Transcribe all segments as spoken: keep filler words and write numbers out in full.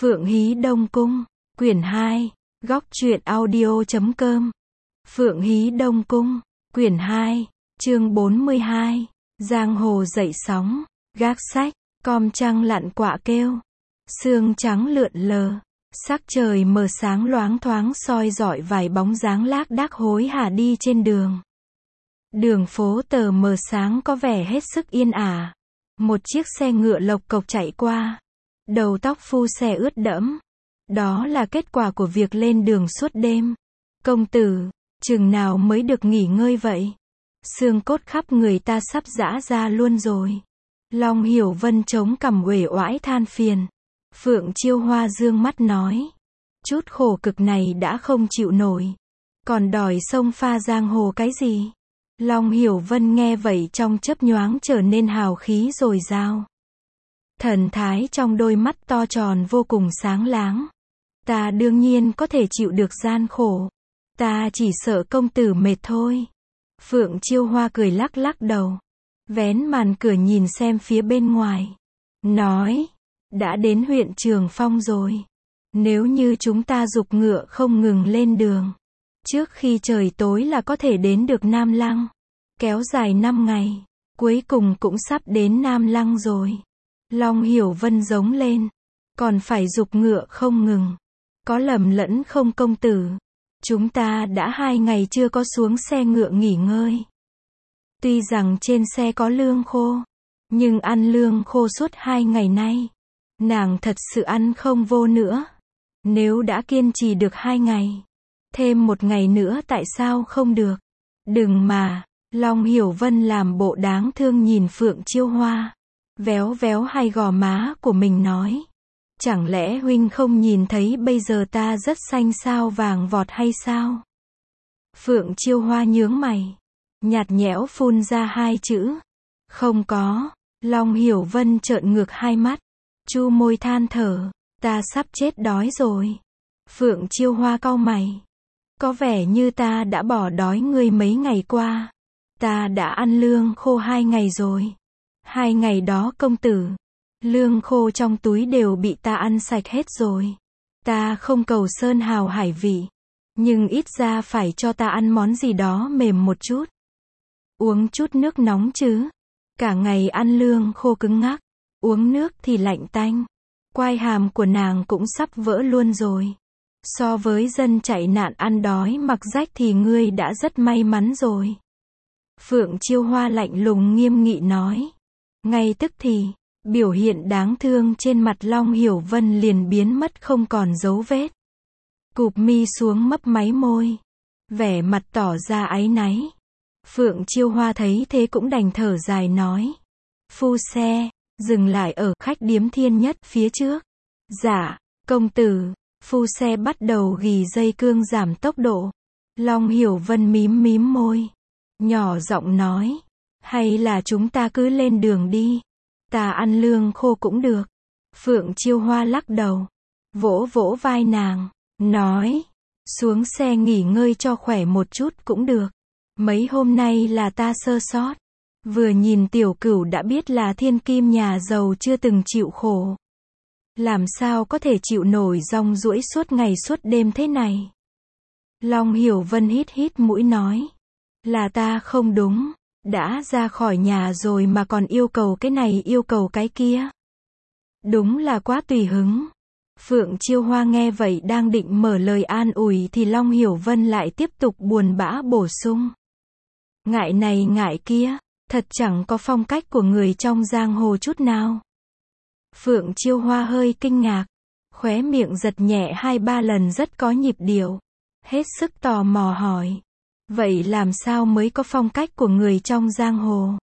Phượng Hí Đông Cung, quyển hai, góc truyện audio chấm com. Phượng Hí Đông Cung, quyển hai, chương bốn mươi hai, giang hồ dậy sóng, gác sách, com trăng lặn quạ kêu, sương trắng lượn lờ, sắc trời mờ sáng loáng thoáng soi rọi vài bóng dáng lác đác hối hả đi trên đường. Đường phố tờ mờ sáng có vẻ hết sức yên ả. Một chiếc xe ngựa lộc cộc chạy qua. Đầu tóc phu xe ướt đẫm. Đó là kết quả của việc lên đường suốt đêm. Công tử, chừng nào mới được nghỉ ngơi vậy? Xương cốt khắp người ta sắp rã ra luôn rồi. Long Hiểu Vân chống cằm uể oải than phiền. Phượng Chiêu Hoa dương mắt nói. Chút khổ cực này đã không chịu nổi. Còn đòi xông pha giang hồ cái gì? Long Hiểu Vân nghe vậy trong chớp nhoáng trở nên hào khí dồi dào. Thần thái trong đôi mắt to tròn vô cùng sáng láng. Ta đương nhiên có thể chịu được gian khổ. Ta chỉ sợ công tử mệt thôi. Phượng Chiêu Hoa cười lắc lắc đầu. Vén màn cửa nhìn xem phía bên ngoài. Nói. Đã đến huyện Trường Phong rồi. Nếu như chúng ta giục ngựa không ngừng lên đường. Trước khi trời tối là có thể đến được Nam Lăng. Kéo dài năm ngày. Cuối cùng cũng sắp đến Nam Lăng rồi. Long Hiểu Vân giống lên. Còn phải giục ngựa không ngừng. Có lầm lẫn không công tử? Chúng ta đã hai ngày chưa có xuống xe ngựa nghỉ ngơi. Tuy rằng trên xe có lương khô. Nhưng ăn lương khô suốt hai ngày nay. Nàng thật sự ăn không vô nữa. Nếu đã kiên trì được hai ngày. Thêm một ngày nữa tại sao không được? Đừng mà. Long Hiểu Vân làm bộ đáng thương nhìn Phượng Chiêu Hoa. Véo véo hai gò má của mình nói. Chẳng lẽ huynh không nhìn thấy bây giờ ta rất xanh sao vàng vọt hay sao? Phượng Chiêu Hoa nhướng mày. Nhạt nhẽo phun ra hai chữ. Không có. Long Hiểu Vân trợn ngược hai mắt. Chu môi than thở. Ta sắp chết đói rồi. Phượng Chiêu Hoa cau mày. Có vẻ như ta đã bỏ đói ngươi mấy ngày qua. Ta đã ăn lương khô hai ngày rồi. Hai ngày đó công tử. Lương khô trong túi đều bị ta ăn sạch hết rồi. Ta không cầu sơn hào hải vị. Nhưng ít ra phải cho ta ăn món gì đó mềm một chút. Uống chút nước nóng chứ. Cả ngày ăn lương khô cứng ngắc. Uống nước thì lạnh tanh. Quai hàm của nàng cũng sắp vỡ luôn rồi. So với dân chạy nạn ăn đói mặc rách thì ngươi đã rất may mắn rồi. Phượng Chiêu Hoa lạnh lùng nghiêm nghị nói. Ngay tức thì, biểu hiện đáng thương trên mặt Long Hiểu Vân liền biến mất không còn dấu vết. Cụp mi xuống mấp máy môi. Vẻ mặt tỏ ra áy náy. Phượng Chiêu Hoa thấy thế cũng đành thở dài nói. Phu xe, dừng lại ở khách điếm Thiên Nhất phía trước. Dạ, công tử. Phu xe bắt đầu gỉ dây cương giảm tốc độ. Long Hiểu Vân mím mím môi. Nhỏ giọng nói. Hay là chúng ta cứ lên đường đi. Ta ăn lương khô cũng được. Phượng Chiêu Hoa lắc đầu. Vỗ vỗ vai nàng. Nói. Xuống xe nghỉ ngơi cho khỏe một chút cũng được. Mấy hôm nay là ta sơ sót. Vừa nhìn tiểu cửu đã biết là thiên kim nhà giàu chưa từng chịu khổ. Làm sao có thể chịu nổi rong ruổi suốt ngày suốt đêm thế này? Long Hiểu Vân hít hít mũi nói. Là ta không đúng. Đã ra khỏi nhà rồi mà còn yêu cầu cái này yêu cầu cái kia. Đúng là quá tùy hứng. Phượng Chiêu Hoa nghe vậy đang định mở lời an ủi thì Long Hiểu Vân lại tiếp tục buồn bã bổ sung. Ngại này ngại kia, thật chẳng có phong cách của người trong giang hồ chút nào. Phượng Chiêu Hoa hơi kinh ngạc, khóe miệng giật nhẹ hai ba lần rất có nhịp điệu, hết sức tò mò hỏi. Vậy làm sao mới có phong cách của người trong giang hồ?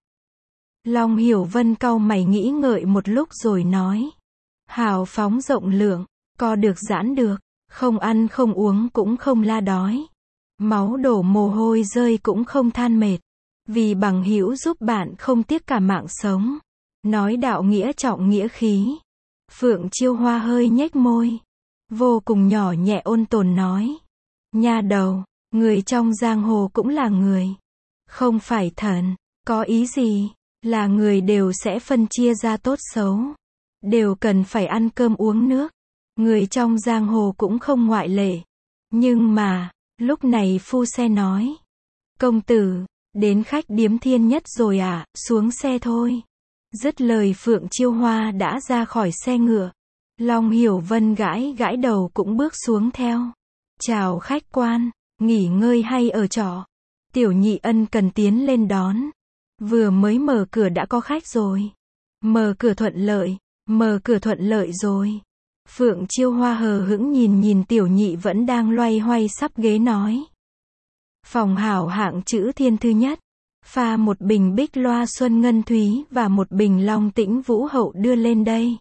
Long Hiểu Vân cau mày nghĩ ngợi một lúc rồi nói. Hào phóng rộng lượng, co được giãn được, không ăn không uống cũng không la đói. Máu đổ mồ hôi rơi cũng không than mệt. Vì bằng hữu giúp bạn không tiếc cả mạng sống. Nói đạo nghĩa trọng nghĩa khí. Phượng Chiêu Hoa hơi nhếch môi. Vô cùng nhỏ nhẹ ôn tồn nói. Nha đầu, người trong giang hồ cũng là người. Không phải thần, có ý gì? Là người đều sẽ phân chia ra tốt xấu. Đều cần phải ăn cơm uống nước. Người trong giang hồ cũng không ngoại lệ. Nhưng mà, lúc này phu xe nói. Công tử, đến khách điếm Thiên Nhất rồi à, xuống xe thôi. Dứt lời Phượng Chiêu Hoa đã ra khỏi xe ngựa. Long Hiểu Vân gãi gãi đầu cũng bước xuống theo. Chào khách quan, nghỉ ngơi hay ở trọ? Tiểu Nhị ân cần tiến lên đón. Vừa mới mở cửa đã có khách rồi. Mở cửa thuận lợi, mở cửa thuận lợi rồi. Phượng Chiêu Hoa hờ hững nhìn nhìn Tiểu Nhị vẫn đang loay hoay sắp ghế nói. Phòng hảo hạng chữ Thiên Thư Nhất. Pha một bình Bích Loa Xuân Ngân Thúy và một bình Long Tĩnh Vũ Hậu đưa lên đây.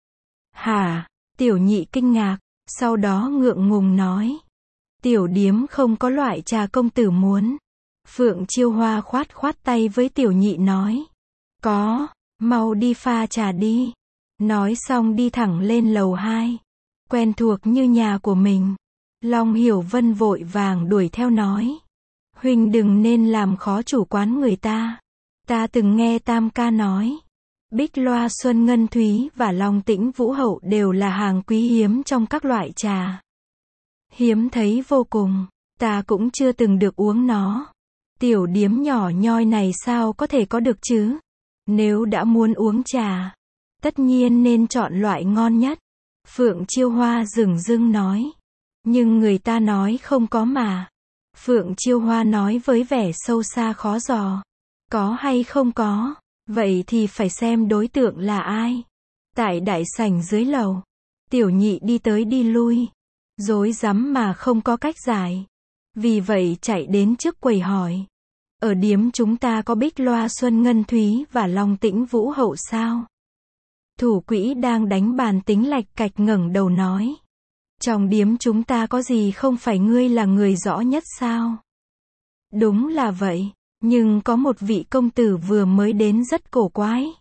Hả? Tiểu Nhị kinh ngạc, sau đó ngượng ngùng nói. Tiểu điếm không có loại trà công tử muốn. Phượng Chiêu Hoa khoát khoát tay với Tiểu Nhị nói. Có, mau đi pha trà đi. Nói xong đi thẳng lên lầu hai. Quen thuộc như nhà của mình. Long Hiểu Vân vội vàng đuổi theo nói. Huynh đừng nên làm khó chủ quán người ta. Ta từng nghe Tam ca nói. Bích Loa Xuân Ngân Thúy và Long Tĩnh Vũ Hậu đều là hàng quý hiếm trong các loại trà. Hiếm thấy vô cùng. Ta cũng chưa từng được uống nó. Tiểu điếm nhỏ nhoi này sao có thể có được chứ? Nếu đã muốn uống trà, tất nhiên nên chọn loại ngon nhất. Phượng Chiêu Hoa dửng dưng nói. Nhưng người ta nói không có mà. Phượng Chiêu Hoa nói với vẻ sâu xa khó dò. Có hay không có? Vậy thì phải xem đối tượng là ai. Tại đại sảnh dưới lầu, Tiểu Nhị đi tới đi lui, rối rắm mà không có cách giải. Vì vậy chạy đến trước quầy hỏi. Ở điếm chúng ta có Bích Loa Xuân Ngân Thúy và Long Tĩnh Vũ Hậu sao? Thủ quỹ đang đánh bàn tính lạch cạch ngẩng đầu nói. Trong điếm chúng ta có gì không phải ngươi là người rõ nhất sao? Đúng là vậy, nhưng có một vị công tử vừa mới đến rất cổ quái.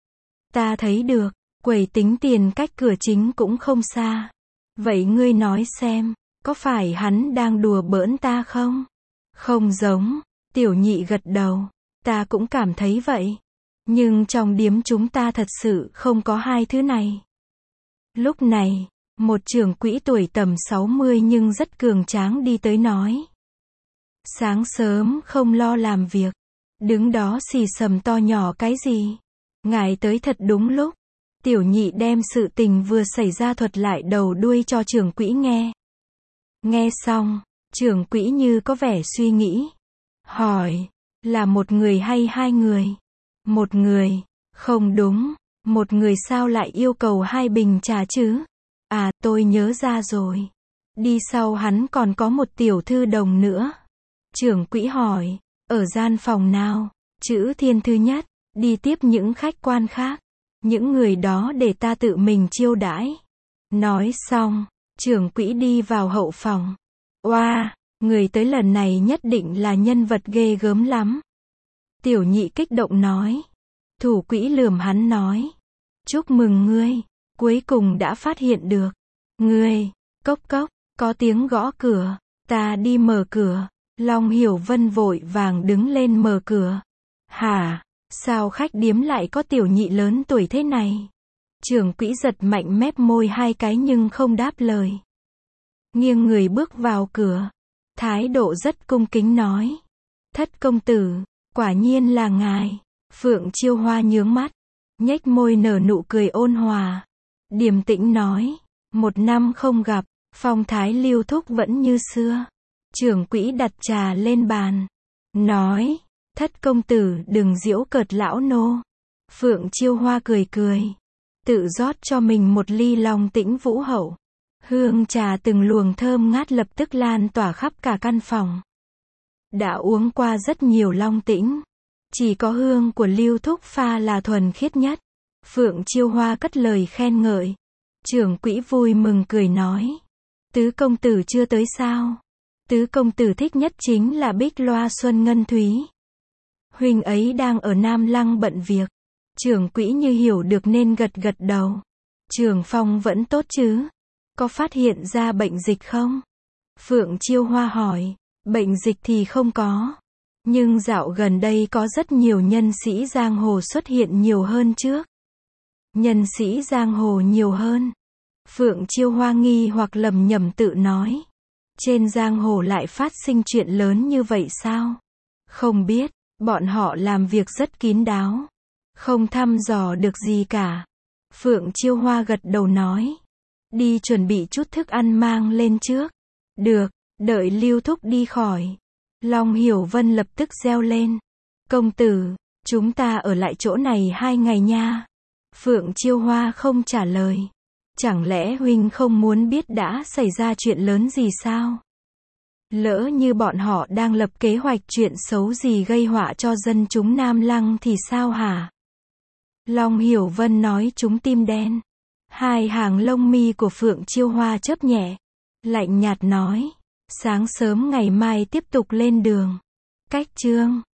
Ta thấy được, quầy tính tiền cách cửa chính cũng không xa. Vậy ngươi nói xem, có phải hắn đang đùa bỡn ta không? Không giống, Tiểu Nhị gật đầu, ta cũng cảm thấy vậy. Nhưng trong điếm chúng ta thật sự không có hai thứ này. Lúc này, một trưởng quỹ tuổi tầm sáu mươi nhưng rất cường tráng đi tới nói. Sáng sớm không lo làm việc, đứng đó xì xầm to nhỏ cái gì? Ngài tới thật đúng lúc. Tiểu Nhị đem sự tình vừa xảy ra thuật lại đầu đuôi cho trưởng quỹ nghe. Nghe xong, trưởng quỹ như có vẻ suy nghĩ. Hỏi, là một người hay hai người? Một người, không đúng, một người sao lại yêu cầu hai bình trà chứ? À, tôi nhớ ra rồi. Đi sau hắn còn có một tiểu thư đồng nữa. Trưởng quỹ hỏi, ở gian phòng nào? Chữ Thiên Thư Nhất, đi tiếp những khách quan khác. Những người đó để ta tự mình chiêu đãi. Nói xong, trưởng quỹ đi vào hậu phòng. Oa, người tới lần này nhất định là nhân vật ghê gớm lắm. Tiểu Nhị kích động nói. Thủ quỹ lườm hắn nói. Chúc mừng ngươi, cuối cùng đã phát hiện được. Ngươi, cốc cốc, có tiếng gõ cửa, ta đi mở cửa. Long Hiểu Vân vội vàng đứng lên mở cửa. Hả, sao khách điếm lại có Tiểu Nhị lớn tuổi thế này? Trưởng quỹ giật mạnh mép môi hai cái nhưng không đáp lời. Nghiêng người bước vào cửa, thái độ rất cung kính nói. Thất công tử, quả nhiên là ngài. Phượng Chiêu Hoa nhướng mắt, nhếch môi nở nụ cười ôn hòa. Điềm tĩnh nói, một năm không gặp, phong thái Lưu thúc vẫn như xưa. Trưởng quỹ đặt trà lên bàn, nói, thất công tử đừng giễu cợt lão nô. Phượng Chiêu Hoa cười cười, tự rót cho mình một ly Long Tĩnh Vũ Hậu. Hương trà từng luồng thơm ngát lập tức lan tỏa khắp cả căn phòng. Đã uống qua rất nhiều Long Tĩnh, chỉ có hương của Lưu thúc pha là thuần khiết nhất. Phượng Chiêu Hoa cất lời khen ngợi. Trưởng quỹ vui mừng cười nói, tứ công tử chưa tới sao? Tứ công tử thích nhất chính là Bích Loa Xuân Ngân Thúy. Huynh ấy đang ở Nam Lăng bận việc. Trưởng quỹ như hiểu được nên gật gật đầu. Trường phong vẫn tốt chứ? Có phát hiện ra bệnh dịch không? Phượng Chiêu Hoa hỏi. Bệnh dịch thì không có. Nhưng dạo gần đây có rất nhiều nhân sĩ giang hồ xuất hiện nhiều hơn trước. Nhân sĩ giang hồ nhiều hơn. Phượng Chiêu Hoa nghi hoặc lầm nhầm tự nói. Trên giang hồ lại phát sinh chuyện lớn như vậy sao? Không biết, bọn họ làm việc rất kín đáo. Không thăm dò được gì cả. Phượng Chiêu Hoa gật đầu nói. Đi chuẩn bị chút thức ăn mang lên trước. Được, đợi Lưu Thúc đi khỏi. Long Hiểu Vân lập tức reo lên. Công tử, chúng ta ở lại chỗ này hai ngày nha. Phượng Chiêu Hoa không trả lời. Chẳng lẽ huynh không muốn biết đã xảy ra chuyện lớn gì sao? Lỡ như bọn họ đang lập kế hoạch chuyện xấu gì gây họa cho dân chúng Nam Lăng thì sao hả? Long Hiểu Vân nói trúng tim đen. Hai hàng lông mi của Phượng Chiêu Hoa chớp nhẹ. Lạnh nhạt nói. Sáng sớm ngày mai tiếp tục lên đường. Cách chương